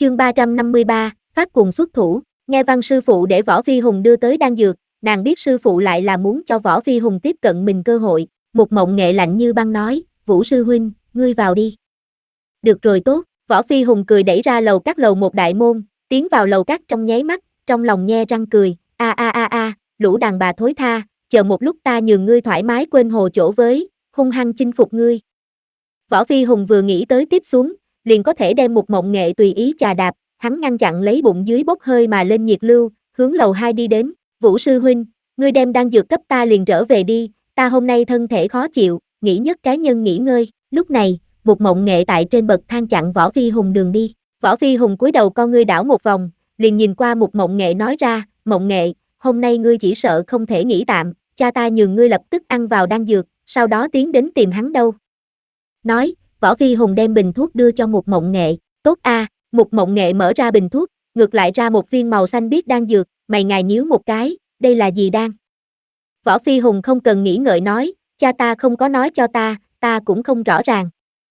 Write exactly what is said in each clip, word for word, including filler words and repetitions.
Chương ba trăm năm mươi ba, phát cuồng xuất thủ. Nghe văn sư phụ để Võ Phi Hùng đưa tới đan dược, nàng biết sư phụ lại là muốn cho Võ Phi Hùng tiếp cận mình cơ hội. Một Mộng Nghệ lạnh như băng nói, Vũ sư huynh, ngươi vào đi. Được rồi tốt, Võ Phi Hùng cười đẩy ra lầu các lầu một đại môn, tiến vào lầu các trong nháy mắt, trong lòng nhe răng cười, a a a a, lũ đàn bà thối tha, chờ một lúc ta nhường ngươi thoải mái quên hồ chỗ với, hung hăng chinh phục ngươi. Võ Phi Hùng vừa nghĩ tới tiếp xuống, liền có thể đem Một Mộng Nghệ tùy ý chà đạp, hắn ngăn chặn lấy bụng dưới bốc hơi mà lên nhiệt lưu, hướng lầu hai đi đến, Vũ sư huynh, ngươi đem đan dược cấp ta liền trở về đi, ta hôm nay thân thể khó chịu, nghỉ nhất cái nhân nghỉ ngơi. Lúc này, Một Mộng Nghệ tại trên bậc thang chặn Võ Phi Hùng đường đi. Võ Phi Hùng cúi đầu con ngươi đảo một vòng, liền nhìn qua Một Mộng Nghệ nói ra, Mộng Nghệ, hôm nay ngươi chỉ sợ không thể nghỉ tạm, cha ta nhường ngươi lập tức ăn vào đan dược, sau đó tiến đến tìm hắn đâu. Nói, Võ Phi Hùng đem bình thuốc đưa cho Một Mộng Nghệ, tốt a, à, Một Mộng Nghệ mở ra bình thuốc, ngược lại ra một viên màu xanh biếc đan dược, mày ngài nhíu một cái, đây là gì đan? Võ Phi Hùng không cần nghĩ ngợi nói, cha ta không có nói cho ta, ta cũng không rõ ràng.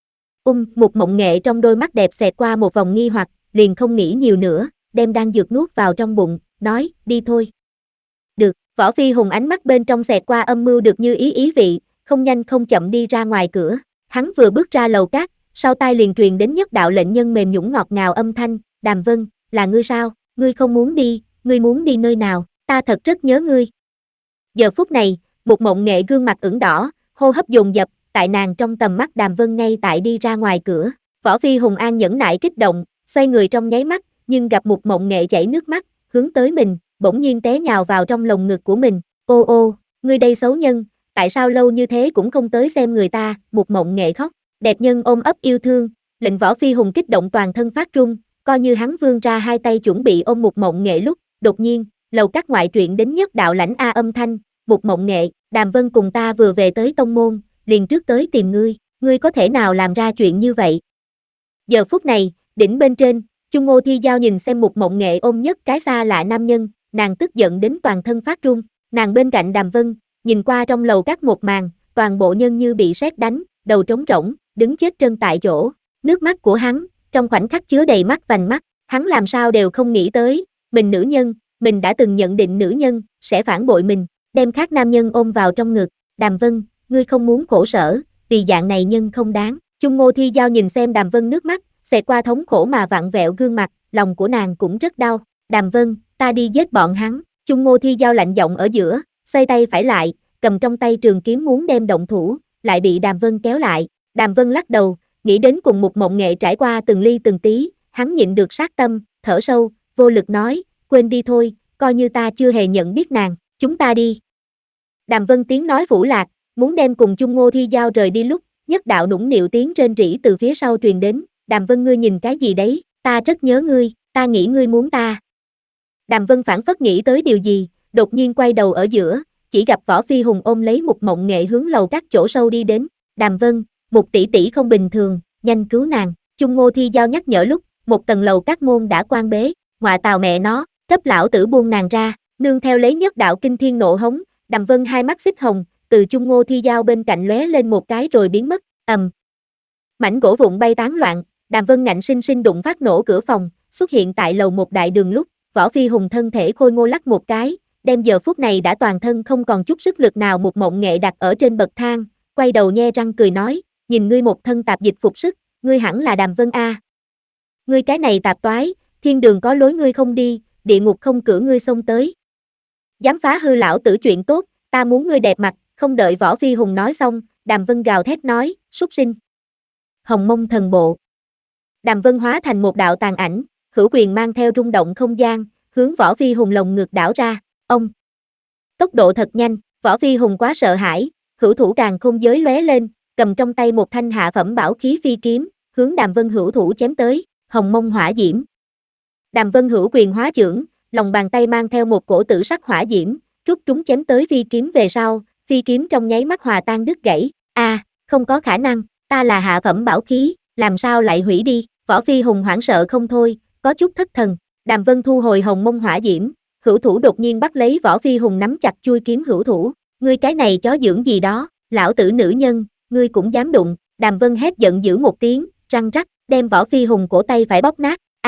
Um, Một Mộng Nghệ trong đôi mắt đẹp xẹt qua một vòng nghi hoặc, liền không nghĩ nhiều nữa, đem đan dược nuốt vào trong bụng, nói, đi thôi. Được, Võ Phi Hùng ánh mắt bên trong xẹt qua âm mưu được như ý ý vị, không nhanh không chậm đi ra ngoài cửa, hắn vừa bước ra lầu các, sau tai liền truyền đến nhất đạo lệnh nhân mềm nhũn ngọt ngào âm thanh, Đàm Vân, là ngươi sao, ngươi không muốn đi, ngươi muốn đi nơi nào, ta thật rất nhớ ngươi. Giờ phút này, Một Mộng Nghệ gương mặt ửng đỏ, hô hấp dồn dập, tại nàng trong tầm mắt Đàm Vân ngay tại đi ra ngoài cửa, Võ Phi Hùng an nhẫn nại kích động, xoay người trong nháy mắt, nhưng gặp Một Mộng Nghệ chảy nước mắt, hướng tới mình, bỗng nhiên té nhào vào trong lồng ngực của mình, ô ô, ngươi đây xấu nhân, tại sao lâu như thế cũng không tới xem người ta, Một Mộng Nghệ khóc, đẹp nhân ôm ấp yêu thương, lệnh Võ Phi Hùng kích động toàn thân phát run, coi như hắn vươn ra hai tay chuẩn bị ôm Một Mộng Nghệ lúc, đột nhiên, lầu các ngoại truyện đến nhất đạo lãnh a âm thanh, Một Mộng Nghệ, Đàm Vân cùng ta vừa về tới tông môn, liền trước tới tìm ngươi, ngươi có thể nào làm ra chuyện như vậy? Giờ phút này, đỉnh bên trên, Chung Ngô Thi Giao nhìn xem Một Mộng Nghệ ôm nhất cái xa lạ nam nhân, nàng tức giận đến toàn thân phát run, nàng bên cạnh Đàm Vân, nhìn qua trong lầu các một màn, toàn bộ nhân như bị sét đánh, đầu trống rỗng, đứng chết trân tại chỗ, nước mắt của hắn, trong khoảnh khắc chứa đầy mắt vành mắt, hắn làm sao đều không nghĩ tới, mình nữ nhân, mình đã từng nhận định nữ nhân, sẽ phản bội mình, đem khác nam nhân ôm vào trong ngực, Đàm Vân, ngươi không muốn khổ sở, vì dạng này nhân không đáng, Chung Ngô Thi Giao nhìn xem Đàm Vân nước mắt, xẹt qua thống khổ mà vặn vẹo gương mặt, lòng của nàng cũng rất đau, Đàm Vân, ta đi giết bọn hắn, Chung Ngô Thi Giao lạnh giọng ở giữa, xoay tay phải lại, cầm trong tay trường kiếm muốn đem động thủ, lại bị Đàm Vân kéo lại, Đàm Vân lắc đầu, nghĩ đến cùng Một Mộng Nghệ trải qua từng ly từng tí, hắn nhịn được sát tâm, thở sâu, vô lực nói, quên đi thôi, coi như ta chưa hề nhận biết nàng, chúng ta đi. Đàm Vân tiếng nói vũ lạc, muốn đem cùng Chung Ngô Thi Giao rời đi lúc, nhất đạo nũng nịu tiếng rên rỉ từ phía sau truyền đến, Đàm Vân ngươi nhìn cái gì đấy, ta rất nhớ ngươi, ta nghĩ ngươi muốn ta. Đàm Vân phảng phất nghĩ tới điều gì, đột nhiên quay đầu ở giữa, chỉ gặp Võ Phi Hùng ôm lấy Một Mộng Nghệ hướng lầu các chỗ sâu đi đến, Đàm Vân, một tỷ tỷ không bình thường, nhanh cứu nàng, Chung Ngô Thi Giao nhắc nhở lúc, một tầng lầu các môn đã quan bế, ngọa tào mẹ nó, cấp lão tử buông nàng ra, nương theo lấy nhất đạo kinh thiên nộ hống, Đàm Vân hai mắt xích hồng, từ Chung Ngô Thi Giao bên cạnh lóe lên một cái rồi biến mất, ầm. Mảnh gỗ vụn bay tán loạn, Đàm Vân ngạnh sinh sinh đụng phát nổ cửa phòng, xuất hiện tại lầu một đại đường lúc, Võ Phi Hùng thân thể khôi ngô lắc một cái, đem giờ phút này đã toàn thân không còn chút sức lực nào Một Mộng Nghệ đặt ở trên bậc thang, quay đầu nhe răng cười nói, nhìn ngươi một thân tạp dịch phục sức, ngươi hẳn là Đàm Vân a. Ngươi cái này tạp toái, thiên đường có lối ngươi không đi, địa ngục không cửa ngươi xông tới. Dám phá hư lão tử chuyện tốt, ta muốn ngươi đẹp mặt, không đợi Võ Phi Hùng nói xong, Đàm Vân gào thét nói, súc sinh. Hồng Mông Thần Bộ. Đàm Vân hóa thành một đạo tàn ảnh, hữu quyền mang theo rung động không gian, hướng Võ Phi Hùng lồng ngực đảo ra, ông. Tốc độ thật nhanh, Võ Phi Hùng quá sợ hãi, hữu thủ càng không giới lóe lên, cầm trong tay một thanh hạ phẩm bảo khí phi kiếm, hướng Đàm Vân hữu thủ chém tới, Hồng Mông Hỏa Diễm. Đàm Vân hữu quyền hóa chưởng, lòng bàn tay mang theo một cổ tử sắc hỏa diễm, rút trúng chém tới phi kiếm về sau, phi kiếm trong nháy mắt hòa tan đứt gãy, a, à, không có khả năng, ta là hạ phẩm bảo khí, làm sao lại hủy đi, Võ Phi Hùng hoảng sợ không thôi, có chút thất thần, Đàm Vân thu hồi Hồng Mông Hỏa Diễm, hữu thủ đột nhiên bắt lấy Võ Phi Hùng nắm chặt chui kiếm hữu thủ, ngươi cái này chó dưỡng gì đó, lão tử nữ nhân, ngươi cũng dám đụng, Đàm Vân hét giận dữ một tiếng, răng rắc, đem Võ Phi Hùng cổ tay phải bóp nát, a, à,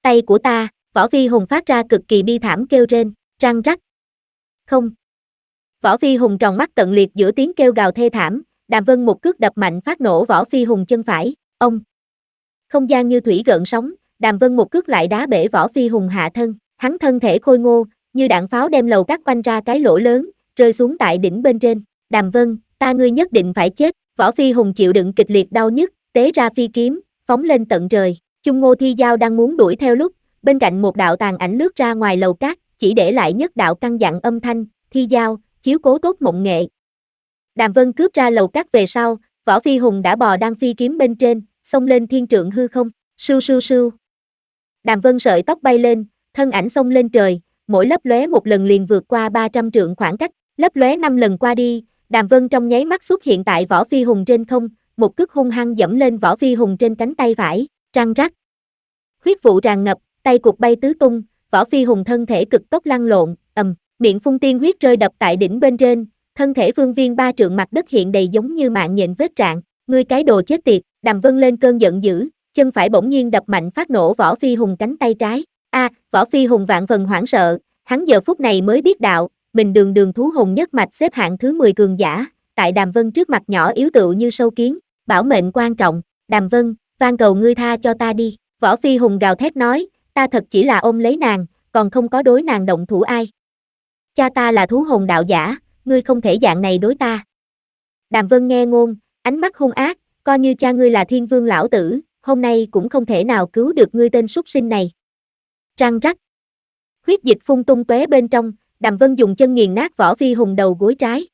Tay của ta, Võ Phi Hùng phát ra cực kỳ bi thảm kêu rên, răng rắc. Không. Võ Phi Hùng tròn mắt tận liệt giữa tiếng kêu gào thê thảm, Đàm Vân một cước đập mạnh phát nổ Võ Phi Hùng chân phải, ông. Không gian như thủy gợn sóng, Đàm Vân một cước lại đá bể Võ Phi Hùng hạ thân, hắn thân thể khôi ngô, như đạn pháo đem lầu cát quanh ra cái lỗ lớn, rơi xuống tại đỉnh bên trên. Đàm Vân, ta ngươi nhất định phải chết. Võ Phi Hùng chịu đựng kịch liệt đau nhức, tế ra phi kiếm, phóng lên tận trời. Chung Ngô Thi Giao đang muốn đuổi theo lúc, bên cạnh một đạo tàn ảnh lướt ra ngoài lầu cát, chỉ để lại nhất đạo căn dặn âm thanh, Thi Giao, chiếu cố tốt mộng nghệ. Đàm Vân cướp ra lầu cát về sau, Võ Phi Hùng đã bò đang phi kiếm bên trên, xông lên thiên trượng hư không, sưu sưu sưu. Đàm Vân sợi tóc bay lên, thân ảnh xông lên trời, mỗi lấp lóe một lần liền vượt qua ba trăm trượng khoảng cách, lấp lóe năm lần qua đi, Đàm Vân trong nháy mắt xuất hiện tại Võ Phi Hùng trên không, một cước hung hăng dẫm lên Võ Phi Hùng trên cánh tay phải, răng rắc. Huyết vụ tràn ngập, tay cụt bay tứ tung, Võ Phi Hùng thân thể cực tốc lăn lộn, ầm, miệng phun tiên huyết rơi đập tại đỉnh bên trên, thân thể phương viên ba trượng mặt đất hiện đầy giống như mạng nhện vết rạn, ngươi cái đồ chết tiệt. Đàm Vân lên cơn giận dữ, chân phải bỗng nhiên đập mạnh phát nổ Võ Phi Hùng cánh tay trái. A, à, Võ Phi Hùng vạn phần hoảng sợ, hắn giờ phút này mới biết đạo, mình đường đường thú hồn nhất mạch xếp hạng thứ mười cường giả, tại Đàm Vân trước mặt nhỏ yếu tựu như sâu kiến, bảo mệnh quan trọng, Đàm Vân, van cầu ngươi tha cho ta đi. Võ Phi Hùng gào thét nói, ta thật chỉ là ôm lấy nàng, còn không có đối nàng động thủ ai. Cha ta là thú hồn đạo giả, ngươi không thể dạng này đối ta. Đàm Vân nghe ngôn, ánh mắt hung ác, coi như cha ngươi là thiên vương lão tử, hôm nay cũng không thể nào cứu được ngươi tên súc sinh này. Răng rắc. Huyết dịch phun tung tóe bên trong, Đàm Vân dùng chân nghiền nát Võ Phi Hùng đầu gối trái,